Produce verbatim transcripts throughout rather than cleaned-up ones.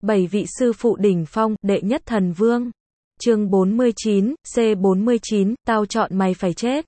Bảy vị sư phụ đỉnh phong, đệ nhất thần vương. Chương bốn mươi chín, C bốn mươi chín, tao chọn mày phải chết.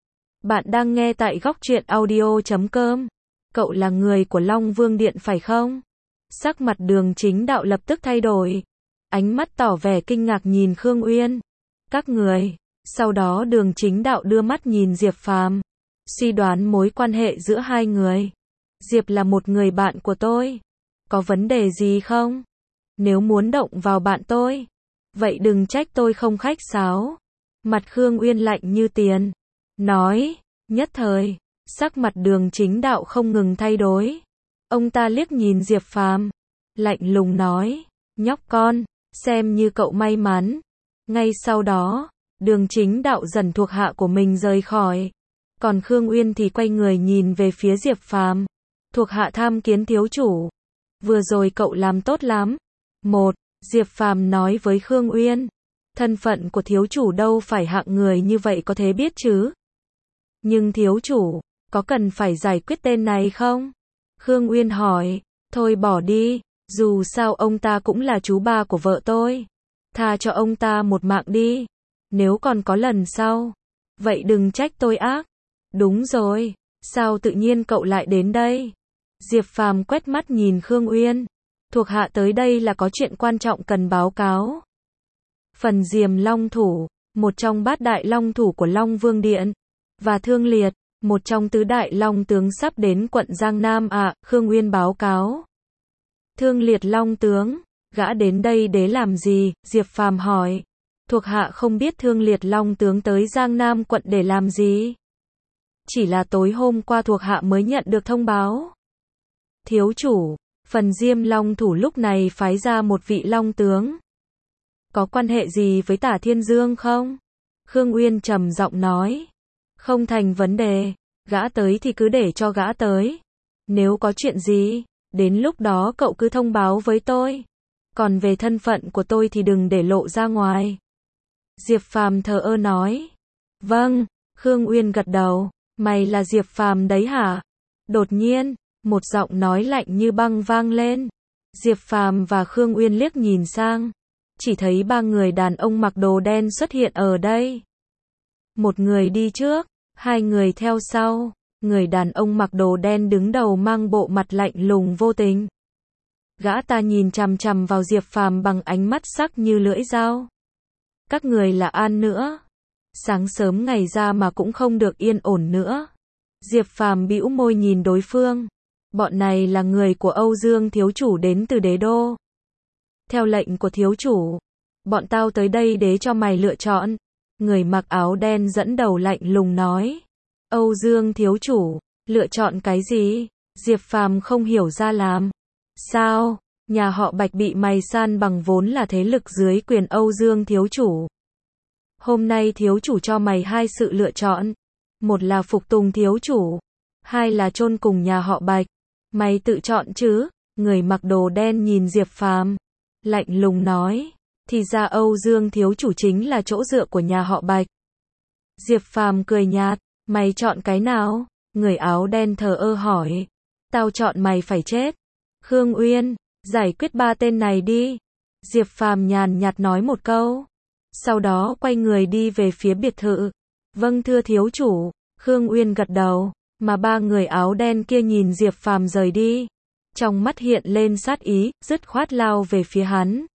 Bạn đang nghe tại góc truyện audio chấm com. Cậu là người của Long Vương Điện phải không? Sắc mặt Đường Chính Đạo lập tức thay đổi. Ánh mắt tỏ vẻ kinh ngạc nhìn Khương Uyên. Các người. Sau đó Đường Chính Đạo đưa mắt nhìn Diệp Phàm, suy đoán mối quan hệ giữa hai người. Diệp là một người bạn của tôi. Có vấn đề gì không? Nếu muốn động vào bạn tôi, vậy đừng trách tôi không khách sáo. Mặt Khương Uyên lạnh như tiền. Nói, nhất thời, sắc mặt Đường Chính Đạo không ngừng thay đổi. Ông ta liếc nhìn Diệp Phàm, lạnh lùng nói, nhóc con, xem như cậu may mắn. Ngay sau đó, Đường Chính Đạo dần thuộc hạ của mình rời khỏi. Còn Khương Uyên thì quay người nhìn về phía Diệp Phàm. Thuộc hạ tham kiến thiếu chủ. Vừa rồi cậu làm tốt lắm. Một, Diệp Phàm nói với Khương Uyên. Thân phận của thiếu chủ đâu phải hạng người như vậy có thể biết chứ. Nhưng thiếu chủ, có cần phải giải quyết tên này không? Khương Uyên hỏi. Thôi bỏ đi, dù sao ông ta cũng là chú ba của vợ tôi. Tha cho ông ta một mạng đi. Nếu còn có lần sau, vậy đừng trách tôi ác. Đúng rồi, sao tự nhiên cậu lại đến đây? Diệp Phàm quét mắt nhìn Khương Uyên. Thuộc hạ tới đây là có chuyện quan trọng cần báo cáo. Phần Diềm Long Thủ, một trong bát đại long thủ của Long Vương Điện, và Thương Liệt, một trong tứ đại long tướng sắp đến quận Giang Nam ạ, à, Khương Uyên báo cáo. Thương Liệt long tướng, gã đến đây để làm gì? Diệp Phàm hỏi. Thuộc hạ không biết Thương Liệt long tướng tới Giang Nam quận để làm gì. Chỉ là tối hôm qua thuộc hạ mới nhận được thông báo. Thiếu chủ, Phần Diêm Long Thủ lúc này phái ra một vị long tướng. Có quan hệ gì với Tả Thiên Dương không? Khương Uyên trầm giọng nói. Không thành vấn đề, gã tới thì cứ để cho gã tới. Nếu có chuyện gì, đến lúc đó cậu cứ thông báo với tôi. Còn về thân phận của tôi thì đừng để lộ ra ngoài. Diệp Phàm thờ ơ nói. Vâng, Khương Uyên gật đầu. Mày là Diệp Phàm đấy hả? Đột nhiên, một giọng nói lạnh như băng vang lên. Diệp Phàm và Khương Uyên liếc nhìn sang. Chỉ thấy ba người đàn ông mặc đồ đen xuất hiện ở đây. Một người đi trước, hai người theo sau. Người đàn ông mặc đồ đen đứng đầu mang bộ mặt lạnh lùng vô tình. Gã ta nhìn chằm chằm vào Diệp Phàm bằng ánh mắt sắc như lưỡi dao. Các người là an nữa. Sáng sớm ngày ra mà cũng không được yên ổn nữa. Diệp Phàm bĩu môi nhìn đối phương. Bọn này là người của Âu Dương thiếu chủ đến từ đế đô. Theo lệnh của thiếu chủ, bọn tao tới đây để cho mày lựa chọn. Người mặc áo đen dẫn đầu lạnh lùng nói. Âu Dương thiếu chủ, lựa chọn cái gì? Diệp Phàm không hiểu ra làm. Sao? Nhà họ Bạch bị mày san bằng vốn là thế lực dưới quyền Âu Dương thiếu chủ. Hôm nay thiếu chủ cho mày hai sự lựa chọn. Một là phục tùng thiếu chủ. Hai là chôn cùng nhà họ Bạch. Mày tự chọn chứ? Người mặc đồ đen nhìn Diệp Phàm, lạnh lùng nói. Thì ra Âu Dương thiếu chủ chính là chỗ dựa của nhà họ Bạch. Diệp Phàm cười nhạt. Mày chọn cái nào? Người áo đen thờ ơ hỏi. Tao chọn mày phải chết. Khương Uyên, giải quyết ba tên này đi. Diệp Phàm nhàn nhạt nói một câu. Sau đó quay người đi về phía biệt thự. Vâng thưa thiếu chủ. Khương Uyên gật đầu. Mà ba người áo đen kia nhìn Diệp Phàm rời đi. Trong mắt hiện lên sát ý, dứt khoát lao về phía hắn.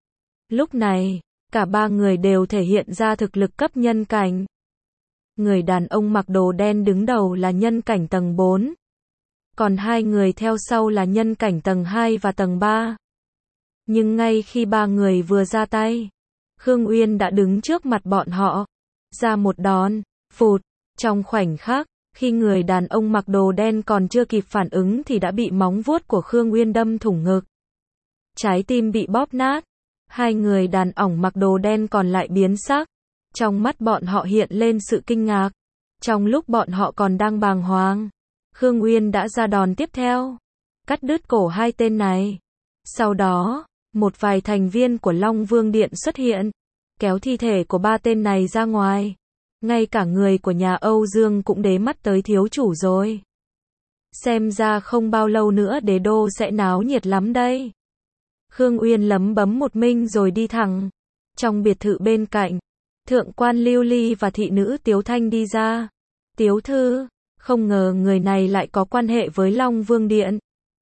Lúc này, cả ba người đều thể hiện ra thực lực cấp nhân cảnh. Người đàn ông mặc đồ đen đứng đầu là nhân cảnh tầng bốn. Còn hai người theo sau là nhân cảnh tầng hai và tầng ba. Nhưng ngay khi ba người vừa ra tay, Khương Uyên đã đứng trước mặt bọn họ. Ra một đòn, phụt, trong khoảnh khắc, khi người đàn ông mặc đồ đen còn chưa kịp phản ứng thì đã bị móng vuốt của Khương Uyên đâm thủng ngực. Trái tim bị bóp nát. Hai người đàn ông mặc đồ đen còn lại biến sắc. Trong mắt bọn họ hiện lên sự kinh ngạc. Trong lúc bọn họ còn đang bàng hoàng, Khương Uyên đã ra đòn tiếp theo. Cắt đứt cổ hai tên này. Sau đó, một vài thành viên của Long Vương Điện xuất hiện. Kéo thi thể của ba tên này ra ngoài. Ngay cả người của nhà Âu Dương cũng đế mắt tới thiếu chủ rồi. Xem ra không bao lâu nữa đế đô sẽ náo nhiệt lắm đây. Khương Uyên lấm bấm một mình rồi đi thẳng. Trong biệt thự bên cạnh, thượng quan Lưu Ly và thị nữ Tiếu Thanh đi ra. Tiếu thư, không ngờ người này lại có quan hệ với Long Vương Điện.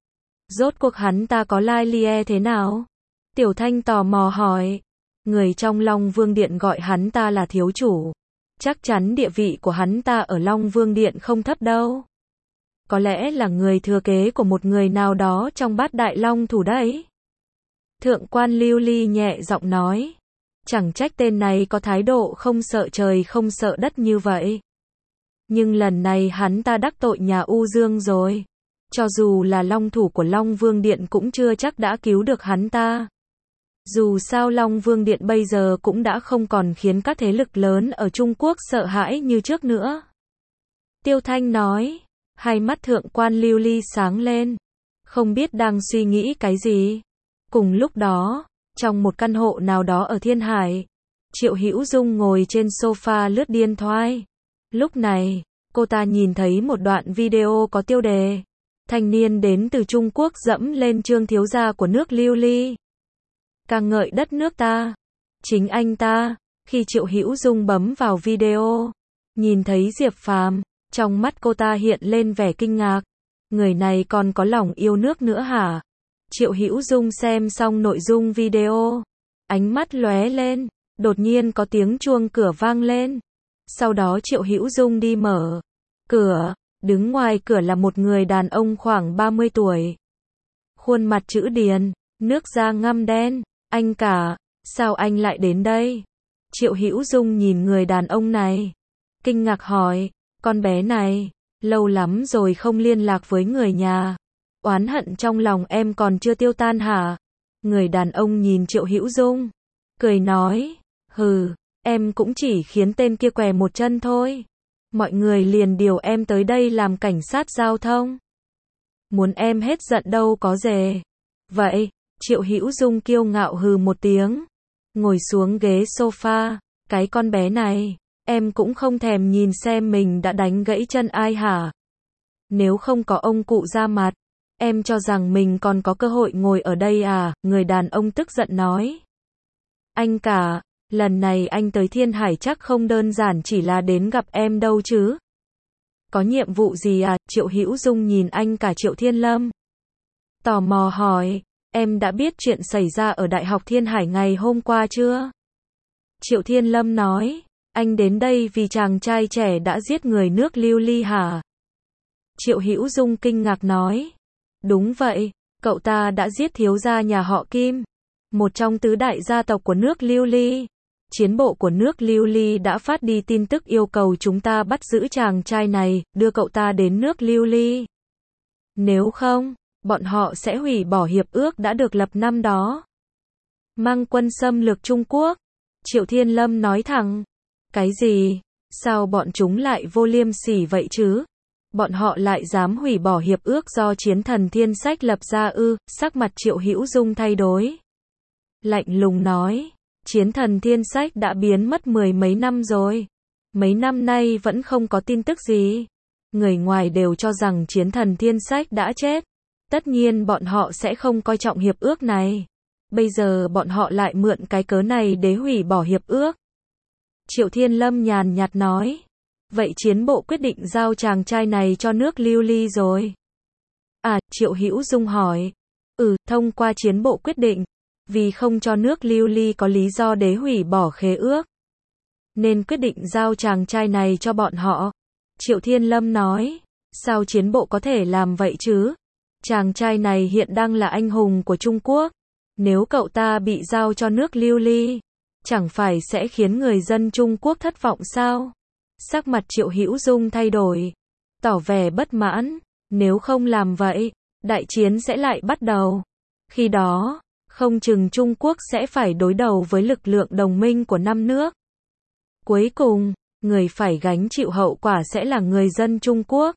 Rốt cuộc hắn ta có lai lie thế nào? Tiểu Thanh tò mò hỏi. Người trong Long Vương Điện gọi hắn ta là thiếu chủ. Chắc chắn địa vị của hắn ta ở Long Vương Điện không thấp đâu. Có lẽ là người thừa kế của một người nào đó trong bát đại long thủ đấy. Thượng quan Lưu Ly nhẹ giọng nói. Chẳng trách tên này có thái độ không sợ trời không sợ đất như vậy. Nhưng lần này hắn ta đắc tội nhà U Dương rồi. Cho dù là long thủ của Long Vương Điện cũng chưa chắc đã cứu được hắn ta. Dù sao Long Vương Điện bây giờ cũng đã không còn khiến các thế lực lớn ở Trung Quốc sợ hãi như trước nữa. Tiêu Thanh nói. Hai mắt thượng quan Lưu Ly sáng lên. Không biết đang suy nghĩ cái gì. Cùng lúc đó, trong một căn hộ nào đó ở Thiên Hải, Triệu Hữu Dung ngồi trên sofa lướt điện thoại. Lúc này, cô ta nhìn thấy một đoạn video có tiêu đề. Thanh niên đến từ Trung Quốc dẫm lên Trương thiếu gia của nước Lưu Ly. Ca ngợi đất nước ta. Chính anh ta. Khi Triệu Hữu Dung bấm vào video, nhìn thấy Diệp Phàm, trong mắt cô ta hiện lên vẻ kinh ngạc. Người này còn có lòng yêu nước nữa hả? Triệu Hữu Dung xem xong nội dung video, ánh mắt lóe lên, đột nhiên có tiếng chuông cửa vang lên. Sau đó Triệu Hữu Dung đi mở cửa, đứng ngoài cửa là một người đàn ông khoảng ba mươi tuổi. Khuôn mặt chữ điền, nước da ngăm đen. Anh cả, sao anh lại đến đây? Triệu Hữu Dung nhìn người đàn ông này, kinh ngạc hỏi, con bé này, lâu lắm rồi không liên lạc với người nhà. Oán hận trong lòng em còn chưa tiêu tan hả? Người đàn ông nhìn Triệu Hữu Dung, cười nói, hừ, em cũng chỉ khiến tên kia què một chân thôi. Mọi người liền điều em tới đây làm cảnh sát giao thông. Muốn em hết giận đâu có dề. Vậy, Triệu Hữu Dung kiêu ngạo hừ một tiếng, ngồi xuống ghế sofa, cái con bé này, em cũng không thèm nhìn xem mình đã đánh gãy chân ai hả? Nếu không có ông cụ ra mặt, em cho rằng mình còn có cơ hội ngồi ở đây à? Người đàn ông tức giận nói. Anh cả, lần này anh tới Thiên Hải chắc không đơn giản chỉ là đến gặp em đâu chứ? Có nhiệm vụ gì à? Triệu Hữu Dung nhìn anh cả Triệu Thiên Lâm, tò mò hỏi, em đã biết chuyện xảy ra ở Đại học Thiên Hải ngày hôm qua chưa? Triệu Thiên Lâm nói, anh đến đây vì chàng trai trẻ đã giết người nước Lưu Ly hả? Triệu Hữu Dung kinh ngạc nói, đúng vậy, cậu ta đã giết thiếu gia nhà họ Kim, một trong tứ đại gia tộc của nước Lưu Ly. Chiến bộ của nước Lưu Ly đã phát đi tin tức yêu cầu chúng ta bắt giữ chàng trai này, đưa cậu ta đến nước Lưu Ly. Nếu không, bọn họ sẽ hủy bỏ hiệp ước đã được lập năm đó. Mang quân xâm lược Trung Quốc. Triệu Thiên Lâm nói thẳng. Cái gì? Sao bọn chúng lại vô liêm sỉ vậy chứ? Bọn họ lại dám hủy bỏ hiệp ước do chiến thần Thiên Sách lập ra ư? Sắc mặt Triệu Hữu Dung thay đổi. Lạnh lùng nói, chiến thần Thiên Sách đã biến mất mười mấy năm rồi. Mấy năm nay vẫn không có tin tức gì. Người ngoài đều cho rằng chiến thần Thiên Sách đã chết. Tất nhiên bọn họ sẽ không coi trọng hiệp ước này. Bây giờ bọn họ lại mượn cái cớ này để hủy bỏ hiệp ước. Triệu Thiên Lâm nhàn nhạt nói. Vậy chiến bộ quyết định giao chàng trai này cho nước Lưu Ly rồi. À, Triệu Hữu Dung hỏi. Ừ, thông qua chiến bộ quyết định. Vì không cho nước Lưu Ly có lý do để hủy bỏ khế ước, nên quyết định giao chàng trai này cho bọn họ. Triệu Thiên Lâm nói. Sao chiến bộ có thể làm vậy chứ? Chàng trai này hiện đang là anh hùng của Trung Quốc. Nếu cậu ta bị giao cho nước Lưu Ly, chẳng phải sẽ khiến người dân Trung Quốc thất vọng sao? Sắc mặt Triệu Hữu Dung thay đổi, tỏ vẻ bất mãn. Nếu không làm vậy, đại chiến sẽ lại bắt đầu. Khi đó, không chừng Trung Quốc sẽ phải đối đầu với lực lượng đồng minh của năm nước. Cuối cùng, người phải gánh chịu hậu quả sẽ là người dân Trung Quốc.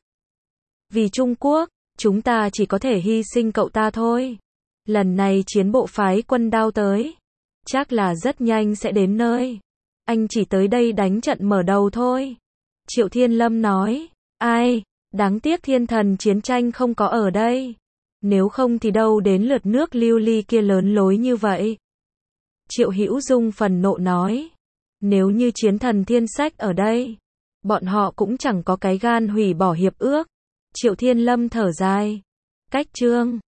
Vì Trung Quốc, chúng ta chỉ có thể hy sinh cậu ta thôi. Lần này chiến bộ phái quân đao tới, chắc là rất nhanh sẽ đến nơi. Anh chỉ tới đây đánh trận mở đầu thôi. Triệu Thiên Lâm nói. Ai, đáng tiếc thiên thần chiến tranh không có ở đây. Nếu không thì đâu đến lượt nước lưu ly kia lớn lối như vậy. Triệu Hữu Dung phần nộ nói. Nếu như chiến thần thiên sách ở đây, bọn họ cũng chẳng có cái gan hủy bỏ hiệp ước. Triệu Thiên Lâm thở dài. Cách chương